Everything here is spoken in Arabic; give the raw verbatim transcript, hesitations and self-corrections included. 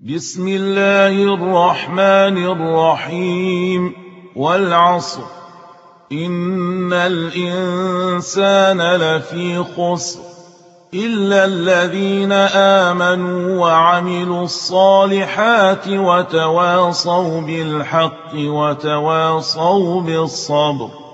بسم الله الرحمن الرحيم والعصر إن الإنسان لفي خسر إلا الذين آمنوا وعملوا الصالحات وتواصوا بالحق وتواصوا بالصبر